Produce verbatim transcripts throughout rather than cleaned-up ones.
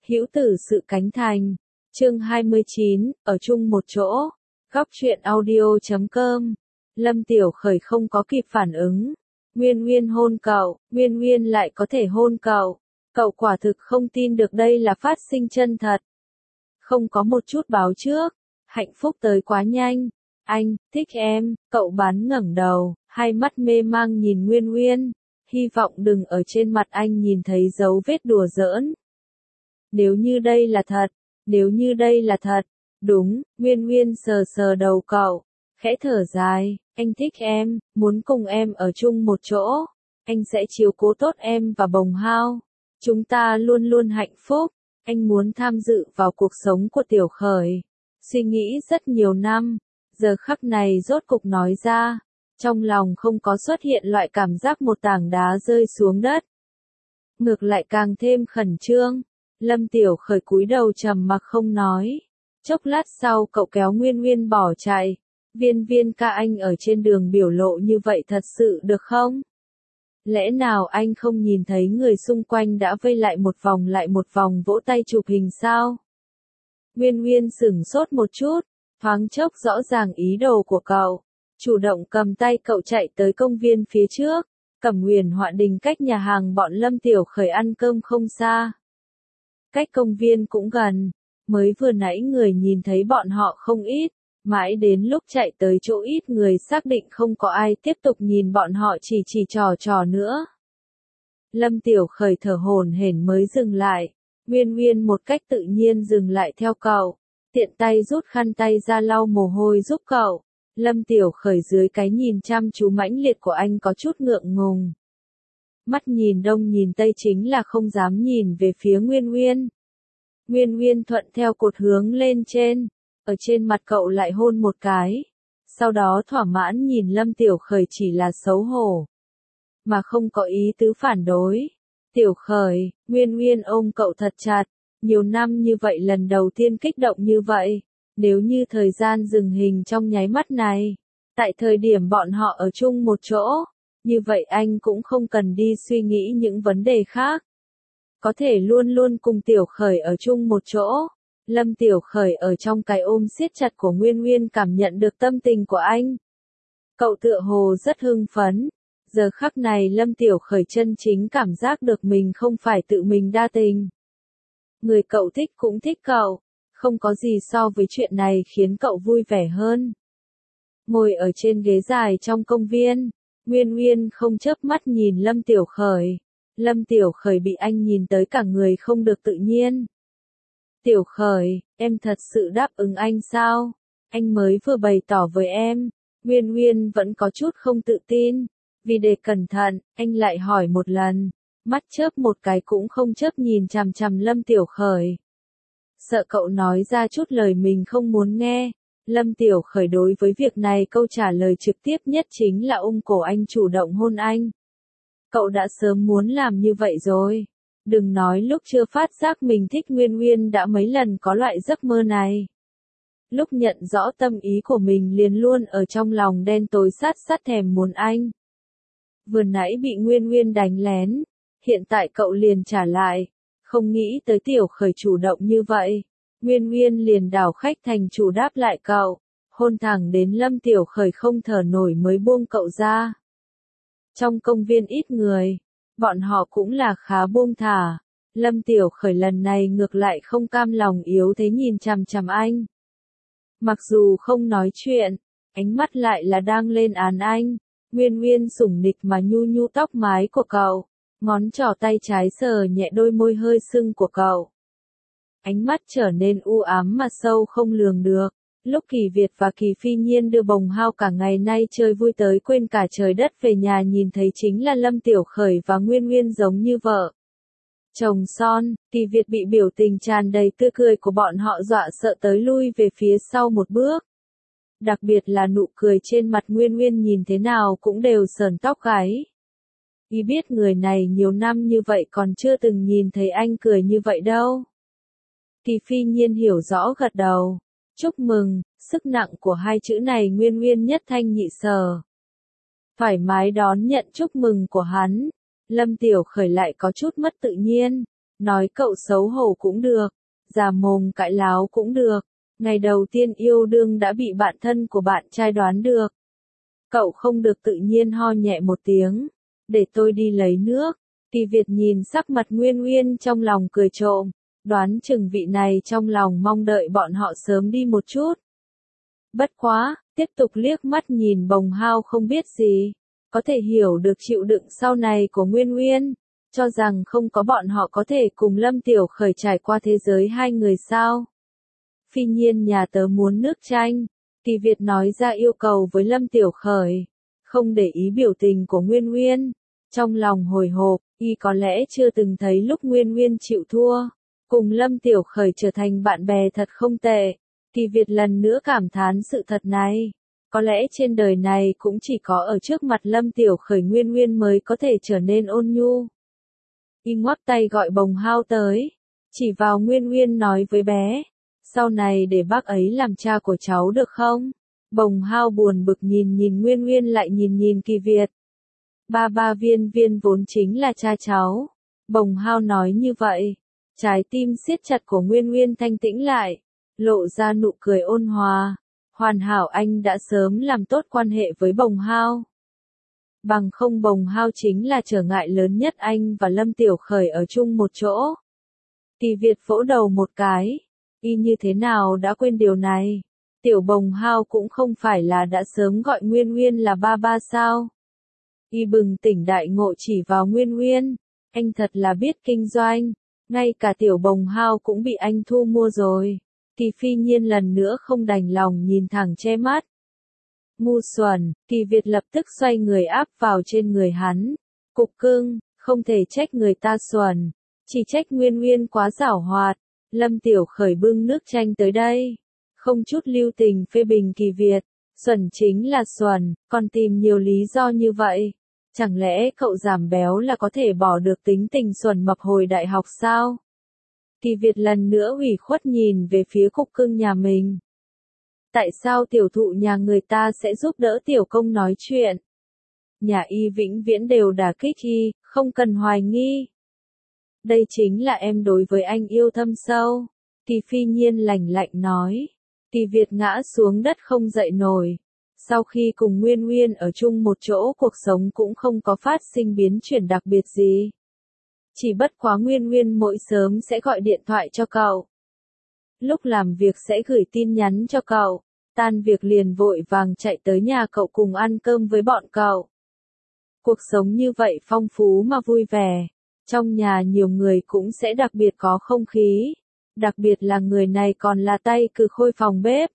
Hữu tử sự cánh thành. Chương hai mươi chín, ở chung một chỗ. Góc truyện audio chấm com. Lâm Tiểu Khởi không có kịp phản ứng. Nguyên Nguyên hôn cậu, Nguyên Nguyên lại có thể hôn cậu. Cậu quả thực không tin được đây là phát sinh chân thật. Không có một chút báo trước. Hạnh phúc tới quá nhanh. Anh, thích em, cậu bán ngẩng đầu, hai mắt mê mang nhìn Nguyên Nguyên. Hy vọng đừng ở trên mặt anh nhìn thấy dấu vết đùa giỡn. Nếu như đây là thật, nếu như đây là thật, đúng, Nguyên Nguyên sờ sờ đầu cậu, khẽ thở dài, anh thích em, muốn cùng em ở chung một chỗ, anh sẽ chiếu cố tốt em và Bồng Hao, chúng ta luôn luôn hạnh phúc, anh muốn tham dự vào cuộc sống của Tiểu Khởi, suy nghĩ rất nhiều năm, giờ khắc này rốt cục nói ra, trong lòng không có xuất hiện loại cảm giác một tảng đá rơi xuống đất, ngược lại càng thêm khẩn trương. Lâm Tiểu Khởi cúi đầu trầm mặc không nói. Chốc lát sau cậu kéo Nguyên Nguyên bỏ chạy. Viên Viên ca, anh ở trên đường biểu lộ như vậy thật sự được không? Lẽ nào anh không nhìn thấy người xung quanh đã vây lại một vòng lại một vòng vỗ tay chụp hình sao? Nguyên Nguyên sửng sốt một chút, thoáng chốc rõ ràng ý đồ của cậu. Chủ động cầm tay cậu chạy tới công viên phía trước. Cẩm Nguyền Họa Đình cách nhà hàng bọn Lâm Tiểu Khởi ăn cơm không xa. Cách công viên cũng gần, mới vừa nãy người nhìn thấy bọn họ không ít, mãi đến lúc chạy tới chỗ ít người xác định không có ai tiếp tục nhìn bọn họ chỉ chỉ trò trò nữa. Lâm Tiểu Khởi thở hổn hển mới dừng lại, Nguyên Nguyên một cách tự nhiên dừng lại theo cậu, tiện tay rút khăn tay ra lau mồ hôi giúp cậu. Lâm Tiểu Khởi dưới cái nhìn chăm chú mãnh liệt của anh có chút ngượng ngùng. Mắt nhìn đông nhìn tây chính là không dám nhìn về phía Nguyên Nguyên. Nguyên Nguyên thuận theo cột hướng lên trên, ở trên mặt cậu lại hôn một cái. Sau đó thỏa mãn nhìn Lâm Tiểu Khởi chỉ là xấu hổ, mà không có ý tứ phản đối. Tiểu Khởi, Nguyên Nguyên ôm cậu thật chặt, nhiều năm như vậy lần đầu tiên kích động như vậy. Nếu như thời gian dừng hình trong nháy mắt này, tại thời điểm bọn họ ở chung một chỗ, như vậy anh cũng không cần đi suy nghĩ những vấn đề khác. Có thể luôn luôn cùng Tiểu Khởi ở chung một chỗ. Lâm Tiểu Khởi ở trong cái ôm siết chặt của Nguyên Nguyên cảm nhận được tâm tình của anh. Cậu tựa hồ rất hưng phấn. Giờ khắc này Lâm Tiểu Khởi chân chính cảm giác được mình không phải tự mình đa tình. Người cậu thích cũng thích cậu. Không có gì so với chuyện này khiến cậu vui vẻ hơn. Ngồi ở trên ghế dài trong công viên, Nguyên Nguyên không chớp mắt nhìn Lâm Tiểu Khởi. Lâm Tiểu Khởi bị anh nhìn tới cả người không được tự nhiên. Tiểu Khởi, em thật sự đáp ứng anh sao? Anh mới vừa bày tỏ với em. Nguyên Nguyên vẫn có chút không tự tin. Vì để cẩn thận, anh lại hỏi một lần. Mắt chớp một cái cũng không chớp nhìn chằm chằm Lâm Tiểu Khởi. Sợ cậu nói ra chút lời mình không muốn nghe. Lâm Tiểu Khởi đối với việc này câu trả lời trực tiếp nhất chính là ôm cổ anh chủ động hôn anh. Cậu đã sớm muốn làm như vậy rồi. Đừng nói lúc chưa phát giác mình thích Nguyên Nguyên đã mấy lần có loại giấc mơ này. Lúc nhận rõ tâm ý của mình liền luôn ở trong lòng đen tối sát sát thèm muốn anh. Vừa nãy bị Nguyên Nguyên đánh lén, hiện tại cậu liền trả lại. Không nghĩ tới Tiểu Khởi chủ động như vậy. Nguyên Nguyên liền đảo khách thành chủ đáp lại cậu. Hôn thẳng đến Lâm Tiểu Khởi không thở nổi mới buông cậu ra. Trong công viên ít người, bọn họ cũng là khá buông thả. Lâm Tiểu Khởi lần này ngược lại không cam lòng yếu thế nhìn chằm chằm anh. Mặc dù không nói chuyện, ánh mắt lại là đang lên án anh. Nguyên Nguyên sủng nịch mà nhu nhu tóc mái của cậu. Ngón trỏ tay trái sờ nhẹ đôi môi hơi sưng của cậu. Ánh mắt trở nên u ám mà sâu không lường được. Lúc Kỳ Việt và Kỳ Phi Nhiên đưa Bồng Hao cả ngày nay chơi vui tới quên cả trời đất về nhà nhìn thấy chính là Lâm Tiểu Khởi và Nguyên Nguyên giống như vợ chồng son. Kỳ Việt bị biểu tình tràn đầy tươi cười của bọn họ dọa sợ tới lui về phía sau một bước. Đặc biệt là nụ cười trên mặt Nguyên Nguyên nhìn thế nào cũng đều sởn tóc gáy. Y biết người này nhiều năm như vậy còn chưa từng nhìn thấy anh cười như vậy đâu. Kỳ Phi Nhiên hiểu rõ gật đầu. Chúc mừng, sức nặng của hai chữ này Nguyên Nguyên nhất thanh nhị sở. Thoải mái đón nhận chúc mừng của hắn. Lâm Tiểu Khởi lại có chút mất tự nhiên. nói cậu xấu hổ cũng được, giả mồm cãi láo cũng được. Ngày đầu tiên yêu đương đã bị bạn thân của bạn trai đoán được. Cậu không được tự nhiên ho nhẹ một tiếng. Để tôi đi lấy nước. Kỳ Việt nhìn sắc mặt Nguyên Nguyên trong lòng cười trộm. Đoán chừng vị này trong lòng mong đợi bọn họ sớm đi một chút. Bất quá, tiếp tục liếc mắt nhìn Bồng Hao không biết gì. Có thể hiểu được chịu đựng sau này của Nguyên Nguyên. Cho rằng không có bọn họ có thể cùng Lâm Tiểu Khởi trải qua thế giới hai người sao. Phi nhiên nhà tớ muốn nước chanh. Kỳ Việt nói ra yêu cầu với Lâm Tiểu Khởi. Không để ý biểu tình của Nguyên Nguyên. Trong lòng hồi hộp, y có lẽ chưa từng thấy lúc Nguyên Nguyên chịu thua. Cùng Lâm Tiểu Khởi trở thành bạn bè thật không tệ. Kỳ Việt lần nữa cảm thán sự thật này. Có lẽ trên đời này cũng chỉ có ở trước mặt Lâm Tiểu Khởi Nguyên Nguyên mới có thể trở nên ôn nhu. Y ngoắc tay gọi Bồng Hao tới. Chỉ vào Nguyên Nguyên nói với bé. Sau này để bác ấy làm cha của cháu được không? Bồng Hao buồn bực nhìn nhìn Nguyên Nguyên lại nhìn nhìn Kỳ Việt. Ba ba Viên Viên vốn chính là cha cháu. Bồng Hao nói như vậy. Trái tim siết chặt của Nguyên Nguyên thanh tĩnh lại. Lộ ra nụ cười ôn hòa. Hoàn hảo anh đã sớm làm tốt quan hệ với Bồng Hao. Bằng không Bồng Hao chính là trở ngại lớn nhất anh và Lâm Tiểu Khởi ở chung một chỗ. Kỳ Việt vỗ đầu một cái. Y như thế nào đã quên điều này? Tiểu Bồng Hao cũng không phải là đã sớm gọi Nguyên Nguyên là ba ba sao? Y bừng tỉnh đại ngộ chỉ vào Nguyên Nguyên. Anh thật là biết kinh doanh. Ngay cả Tiểu Bồng Hao cũng bị anh thu mua rồi. Kỳ Phi Nhiên lần nữa không đành lòng nhìn thẳng che mắt. Ngu xuẩn, Kỳ Việt lập tức xoay người áp vào trên người hắn. Cục cưng, không thể trách người ta xuẩn. Chỉ trách Nguyên Nguyên quá giảo hoạt. Lâm Tiểu Khởi bưng nước chanh tới đây. Không chút lưu tình phê bình Kỳ Việt. Xuẩn chính là xuẩn, còn tìm nhiều lý do như vậy. Chẳng lẽ cậu giảm béo là có thể bỏ được tính tình xuẩn mập hồi đại học sao? Kỳ Việt lần nữa ủy khuất nhìn về phía cục cưng nhà mình. Tại sao tiểu thụ nhà người ta sẽ giúp đỡ tiểu công nói chuyện? Nhà y vĩnh viễn đều đả kích y, không cần hoài nghi. Đây chính là em đối với anh yêu thâm sâu. Kỳ Phi Nhiên lạnh lạnh nói. Kỳ Việt ngã xuống đất không dậy nổi. Sau khi cùng Nguyên Nguyên ở chung một chỗ cuộc sống cũng không có phát sinh biến chuyển đặc biệt gì. Chỉ bất quá Nguyên Nguyên mỗi sớm sẽ gọi điện thoại cho cậu. Lúc làm việc sẽ gửi tin nhắn cho cậu. Tan việc liền vội vàng chạy tới nhà cậu cùng ăn cơm với bọn cậu. Cuộc sống như vậy phong phú mà vui vẻ. Trong nhà nhiều người cũng sẽ đặc biệt có không khí. Đặc biệt là người này còn là tay cừ khôi phòng bếp.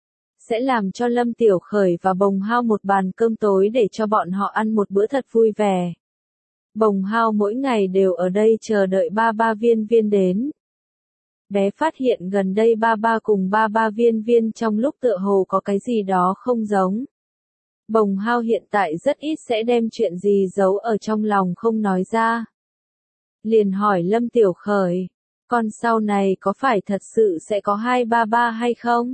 Sẽ làm cho Lâm Tiểu Khởi và Bồng Hao một bàn cơm tối để cho bọn họ ăn một bữa thật vui vẻ. Bồng Hao mỗi ngày đều ở đây chờ đợi ba ba Viên Viên đến. Bé phát hiện gần đây ba ba cùng ba ba Viên Viên trong lúc tựa hồ có cái gì đó không giống. Bồng Hao hiện tại rất ít sẽ đem chuyện gì giấu ở trong lòng không nói ra. Liền hỏi Lâm Tiểu Khởi, con sau này có phải thật sự sẽ có hai ba ba hay không?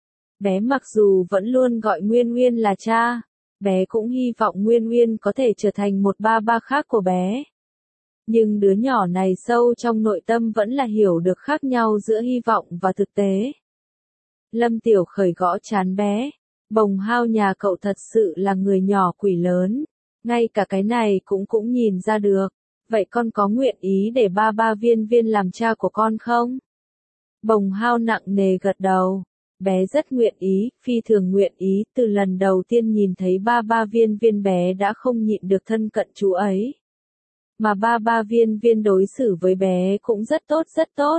Bé mặc dù vẫn luôn gọi Nguyên Nguyên là cha, bé cũng hy vọng Nguyên Nguyên có thể trở thành một ba ba khác của bé. Nhưng đứa nhỏ này sâu trong nội tâm vẫn là hiểu được khác nhau giữa hy vọng và thực tế. Lâm Tiểu Khởi gõ trán bé. Bồng Hao nhà cậu thật sự là người nhỏ quỷ lớn. Ngay cả cái này cũng cũng nhìn ra được. Vậy con có nguyện ý để ba ba Viên Viên làm cha của con không? Bồng Hao nặng nề gật đầu. Bé rất nguyện ý, phi thường nguyện ý, từ lần đầu tiên nhìn thấy ba ba Viên Viên bé đã không nhịn được thân cận chú ấy. Mà ba ba Viên Viên đối xử với bé cũng rất tốt rất tốt.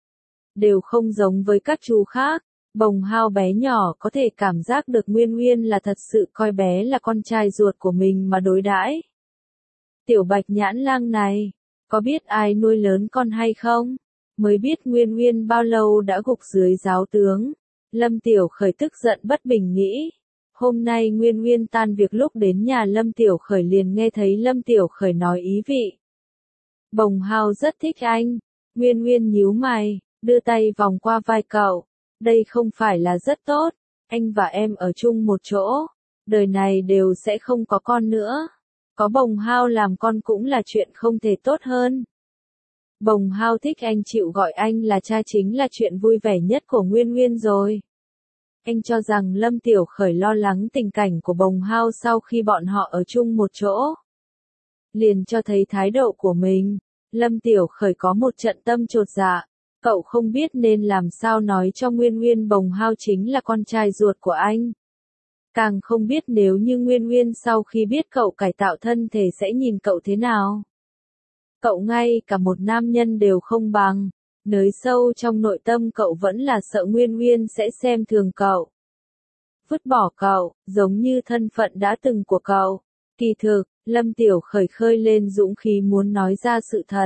Đều không giống với các chú khác. Bồng Hao bé nhỏ có thể cảm giác được Nguyên Nguyên là thật sự coi bé là con trai ruột của mình mà đối đãi. Tiểu Bạch Nhãn Lang này, có biết ai nuôi lớn con hay không? Mới biết Nguyên Nguyên bao lâu đã gục dưới giáo tướng. Lâm Tiểu Khởi tức giận bất bình nghĩ. Hôm nay Nguyên Nguyên tan việc lúc đến nhà Lâm Tiểu Khởi liền nghe thấy Lâm Tiểu Khởi nói ý vị. Bồng Hao rất thích anh. Nguyên Nguyên nhíu mày, đưa tay vòng qua vai cậu. Đây không phải là rất tốt. Anh và em ở chung một chỗ. Đời này đều sẽ không có con nữa. Có Bồng Hao làm con cũng là chuyện không thể tốt hơn. Bồng Hao thích anh chịu gọi anh là cha chính là chuyện vui vẻ nhất của Nguyên Nguyên rồi. Anh cho rằng Lâm Tiểu Khởi lo lắng tình cảnh của Bồng Hao sau khi bọn họ ở chung một chỗ. Liền cho thấy thái độ của mình, Lâm Tiểu Khởi có một trận tâm chột dạ. Cậu không biết nên làm sao nói cho Nguyên Nguyên Bồng Hao chính là con trai ruột của anh. Càng không biết nếu như Nguyên Nguyên sau khi biết cậu cải tạo thân thể sẽ nhìn cậu thế nào. Cậu ngay cả một nam nhân đều không bằng, nơi sâu trong nội tâm cậu vẫn là sợ Nguyên Nguyên sẽ xem thường cậu. Vứt bỏ cậu, giống như thân phận đã từng của cậu. Kỳ thực, Lâm Tiểu Khởi khơi lên dũng khí muốn nói ra sự thật.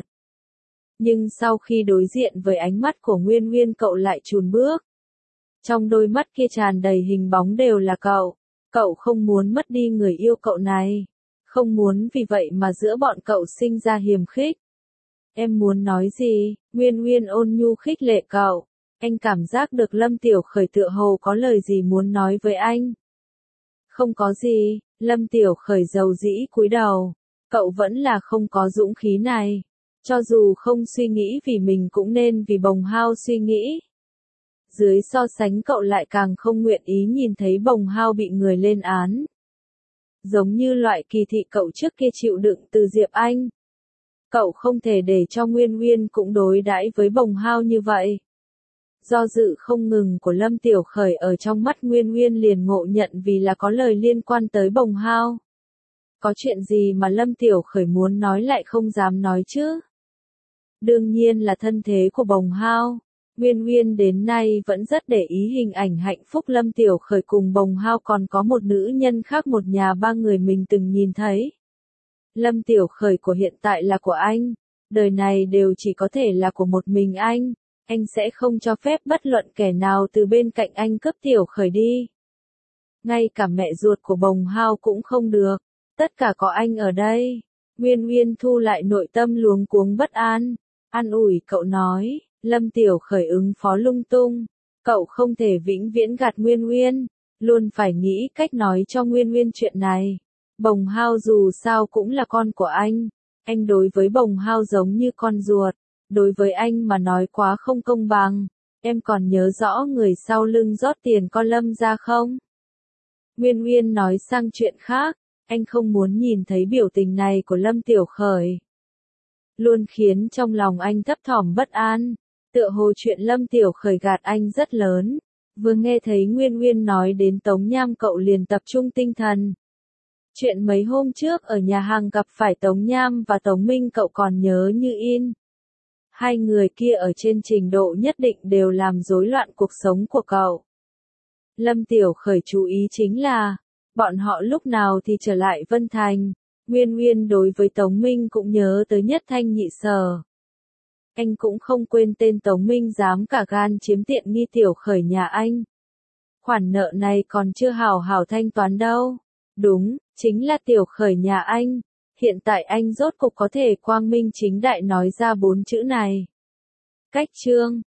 Nhưng sau khi đối diện với ánh mắt của Nguyên Nguyên cậu lại chùn bước. Trong đôi mắt kia tràn đầy hình bóng đều là cậu. Cậu không muốn mất đi người yêu cậu này. Không muốn vì vậy mà giữa bọn cậu sinh ra hiềm khích. Em muốn nói gì? Nguyên Nguyên ôn nhu khích lệ cậu. Anh cảm giác được Lâm Tiểu Khởi tựa hồ có lời gì muốn nói với anh. Không có gì, Lâm Tiểu Khởi dầu dĩ cúi đầu. Cậu vẫn là không có dũng khí này. Cho dù không suy nghĩ vì mình cũng nên vì Bồng Hao suy nghĩ. Dưới so sánh cậu lại càng không nguyện ý nhìn thấy Bồng Hao bị người lên án. Giống như loại kỳ thị cậu trước kia chịu đựng từ Diệp Anh. Cậu không thể để cho Nguyên Nguyên cũng đối đãi với Bồng Hao như vậy. Do dự không ngừng của Lâm Tiểu Khởi ở trong mắt Nguyên Nguyên liền ngộ nhận vì là có lời liên quan tới Bồng Hao. Có chuyện gì mà Lâm Tiểu Khởi muốn nói lại không dám nói chứ? Đương nhiên là thân thế của Bồng Hao. Nguyên Nguyên đến nay vẫn rất để ý hình ảnh hạnh phúc Lâm Tiểu Khởi cùng Bồng Hao còn có một nữ nhân khác một nhà ba người mình từng nhìn thấy. Lâm Tiểu Khởi của hiện tại là của anh. Đời này đều chỉ có thể là của một mình anh. Anh sẽ không cho phép bất luận kẻ nào từ bên cạnh anh cướp Tiểu Khởi đi. Ngay cả mẹ ruột của Bồng Hao cũng không được. Tất cả có anh ở đây. Nguyên Nguyên thu lại nội tâm luống cuống bất an. An ủi cậu nói, Lâm Tiểu Khởi ứng phó lung tung. Cậu không thể vĩnh viễn gạt Nguyên Nguyên. Luôn phải nghĩ cách nói cho Nguyên Nguyên chuyện này. Bồng Hao dù sao cũng là con của anh. Anh đối với Bồng Hao giống như con ruột. Đối với anh mà nói quá không công bằng. Em còn nhớ rõ người sau lưng rót tiền con Lâm ra không? Nguyên Nguyên nói sang chuyện khác. Anh không muốn nhìn thấy biểu tình này của Lâm Tiểu Khởi. Luôn khiến trong lòng anh thấp thỏm bất an. Tựa hồ chuyện Lâm Tiểu Khởi gạt anh rất lớn. Vừa nghe thấy Nguyên Nguyên nói đến Tống Nham cậu liền tập trung tinh thần. Chuyện mấy hôm trước ở nhà hàng gặp phải Tống Nham và Tống Minh cậu còn nhớ như in. Hai người kia ở trên trình độ nhất định đều làm rối loạn cuộc sống của cậu. Lâm Tiểu Khởi chú ý chính là, bọn họ lúc nào thì trở lại Vân Thành. Nguyên Nguyên đối với Tống Minh cũng nhớ tới nhất thanh nhị sở. Anh cũng không quên tên Tống Minh dám cả gan chiếm tiện nghi Tiểu Khởi nhà anh. Khoản nợ này còn chưa hào hào thanh toán đâu. Đúng, chính là Tiểu Khởi nhà anh. Hiện tại anh rốt cục có thể quang minh chính đại nói ra bốn chữ này. Cách chương